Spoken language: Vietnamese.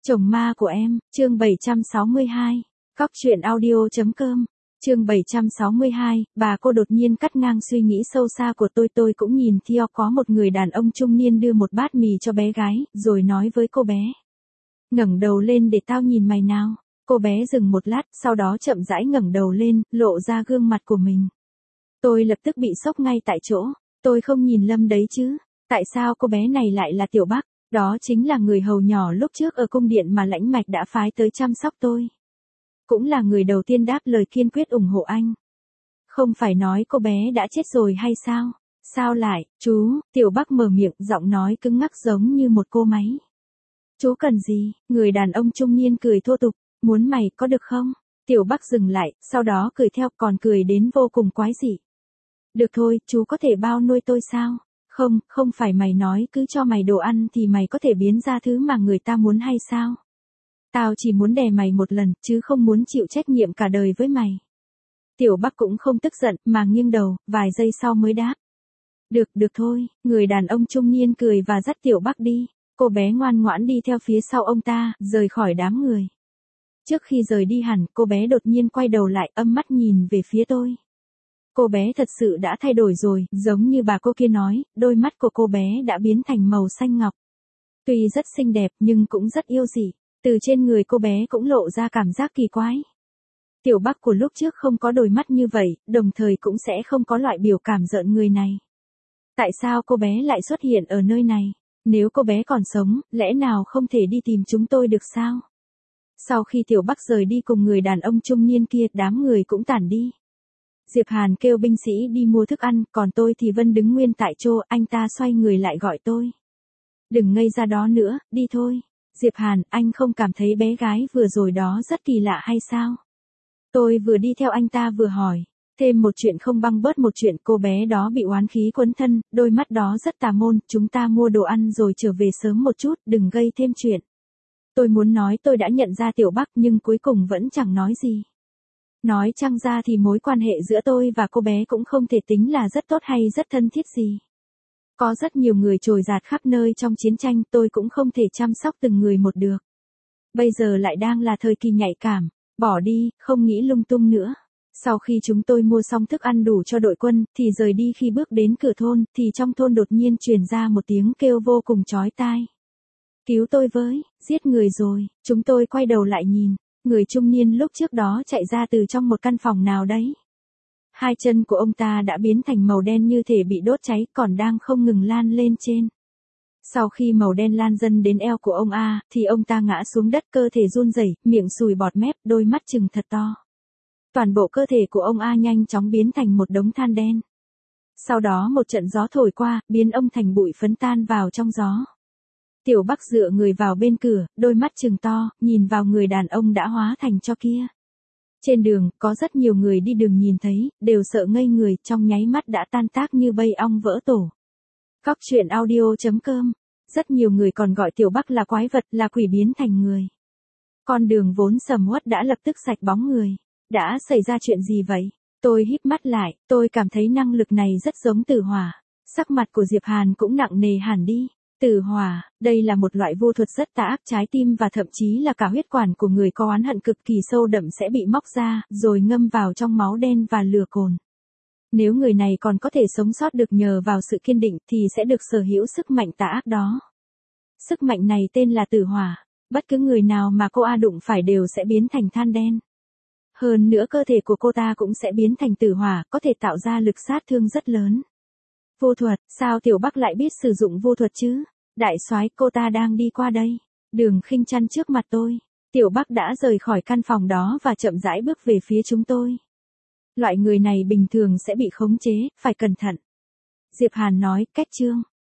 Chồng ma của em, chương 762. Cóc truyện audio.com. Chương 762, bà cô đột nhiên cắt ngang suy nghĩ sâu xa của tôi cũng nhìn theo có một người đàn ông trung niên đưa một bát mì cho bé gái, rồi nói với cô bé. Ngẩng đầu lên để tao nhìn mày nào. Cô bé dừng một lát, sau đó chậm rãi ngẩng đầu lên, lộ ra gương mặt của mình. Tôi lập tức bị sốc ngay tại chỗ, tôi không nhìn lầm đấy chứ. Tại sao cô bé này lại là Tiểu Bắc? Đó chính là người hầu nhỏ lúc trước ở cung điện mà Lãnh Mạch đã phái tới chăm sóc tôi. Cũng là người đầu tiên đáp lời kiên quyết ủng hộ anh. Không phải nói cô bé đã chết rồi hay sao? Sao lại, chú, Tiểu Bắc mở miệng, giọng nói cứng ngắc giống như một cô máy. Chú cần gì? Người đàn ông trung niên cười thô tục, muốn mày có được không? Tiểu Bắc dừng lại, sau đó cười theo, còn cười đến vô cùng quái dị. Được thôi, chú có thể bao nuôi tôi sao? Không phải mày nói cứ cho mày đồ ăn thì mày có thể biến ra thứ mà người ta muốn hay sao? Tao chỉ muốn đè mày một lần, chứ không muốn chịu trách nhiệm cả đời với mày. Tiểu Bắc cũng không tức giận, mà nghiêng đầu, vài giây sau mới đáp. Được thôi, người đàn ông trung niên cười và dắt Tiểu Bắc đi. Cô bé ngoan ngoãn đi theo phía sau ông ta, rời khỏi đám người. Trước khi rời đi hẳn, cô bé đột nhiên quay đầu lại, âm mắt nhìn về phía tôi. Cô bé thật sự đã thay đổi rồi, giống như bà cô kia nói, đôi mắt của cô bé đã biến thành màu xanh ngọc. Tuy rất xinh đẹp nhưng cũng rất yêu dị, từ trên người cô bé cũng lộ ra cảm giác kỳ quái. Tiểu Bắc của lúc trước không có đôi mắt như vậy, đồng thời cũng sẽ không có loại biểu cảm giận người này. Tại sao cô bé lại xuất hiện ở nơi này? Nếu cô bé còn sống, lẽ nào không thể đi tìm chúng tôi được sao? Sau khi Tiểu Bắc rời đi cùng người đàn ông trung niên kia, đám người cũng tản đi. Diệp Hàn kêu binh sĩ đi mua thức ăn, còn tôi thì vẫn đứng nguyên tại chỗ, anh ta xoay người lại gọi tôi. Đừng ngây ra đó nữa, đi thôi. Diệp Hàn, anh không cảm thấy bé gái vừa rồi đó rất kỳ lạ hay sao? Tôi vừa đi theo anh ta vừa hỏi. Thêm một chuyện không băng bớt một chuyện, cô bé đó bị oán khí quấn thân, đôi mắt đó rất tà môn, chúng ta mua đồ ăn rồi trở về sớm một chút, đừng gây thêm chuyện. Tôi muốn nói tôi đã nhận ra Tiểu Bắc nhưng cuối cùng vẫn chẳng nói gì. Nói chăng ra thì mối quan hệ giữa tôi và cô bé cũng không thể tính là rất tốt hay rất thân thiết gì. Có rất nhiều người trồi dạt khắp nơi trong chiến tranh, tôi cũng không thể chăm sóc từng người một được. Bây giờ lại đang là thời kỳ nhạy cảm, bỏ đi, không nghĩ lung tung nữa. Sau khi chúng tôi mua xong thức ăn đủ cho đội quân, thì rời đi, khi bước đến cửa thôn, thì trong thôn đột nhiên truyền ra một tiếng kêu vô cùng chói tai. Cứu tôi với, giết người rồi. Chúng tôi quay đầu lại nhìn, người trung niên lúc trước đó chạy ra từ trong một căn phòng nào đấy. Hai chân của ông ta đã biến thành màu đen như thể bị đốt cháy, còn đang không ngừng lan lên trên. Sau khi màu đen lan dần đến eo của ông A, thì ông ta ngã xuống đất, cơ thể run rẩy, miệng sùi bọt mép, đôi mắt trừng thật to. Toàn bộ cơ thể của ông A nhanh chóng biến thành một đống than đen. Sau đó một trận gió thổi qua, biến ông thành bụi phấn tan vào trong gió. Tiểu Bắc dựa người vào bên cửa, đôi mắt trừng to, nhìn vào người đàn ông đã hóa thành tro kia. Trên đường, có rất nhiều người đi đường nhìn thấy, đều sợ ngây người, trong nháy mắt đã tan tác như bầy ong vỡ tổ. Cóc truyện audio.com. Rất nhiều người còn gọi Tiểu Bắc là quái vật, là quỷ biến thành người. Con đường vốn sầm uất đã lập tức sạch bóng người. Đã xảy ra chuyện gì vậy? Tôi híp mắt lại, tôi cảm thấy năng lực này rất giống tử hỏa. Sắc mặt của Diệp Hàn cũng nặng nề hẳn đi. Tử hỏa, đây là một loại vô thuật rất tà ác, trái tim và thậm chí là cả huyết quản của người có oán hận cực kỳ sâu đậm sẽ bị móc ra, rồi ngâm vào trong máu đen và lửa cồn. Nếu người này còn có thể sống sót được nhờ vào sự kiên định thì sẽ được sở hữu sức mạnh tà ác đó. Sức mạnh này tên là tử hỏa, bất cứ người nào mà cô A đụng phải đều sẽ biến thành than đen. Hơn nữa cơ thể của cô ta cũng sẽ biến thành tử hỏa, có thể tạo ra lực sát thương rất lớn. Vô thuật, sao Tiểu Bắc lại biết sử dụng vô thuật chứ? Đại soái, cô ta đang đi qua đây. Đường Khinh chăn trước mặt tôi. Tiểu Bắc đã rời khỏi căn phòng đó và chậm rãi bước về phía chúng tôi. Loại người này bình thường sẽ bị khống chế, phải cẩn thận. Diệp Hàn nói, cách chương.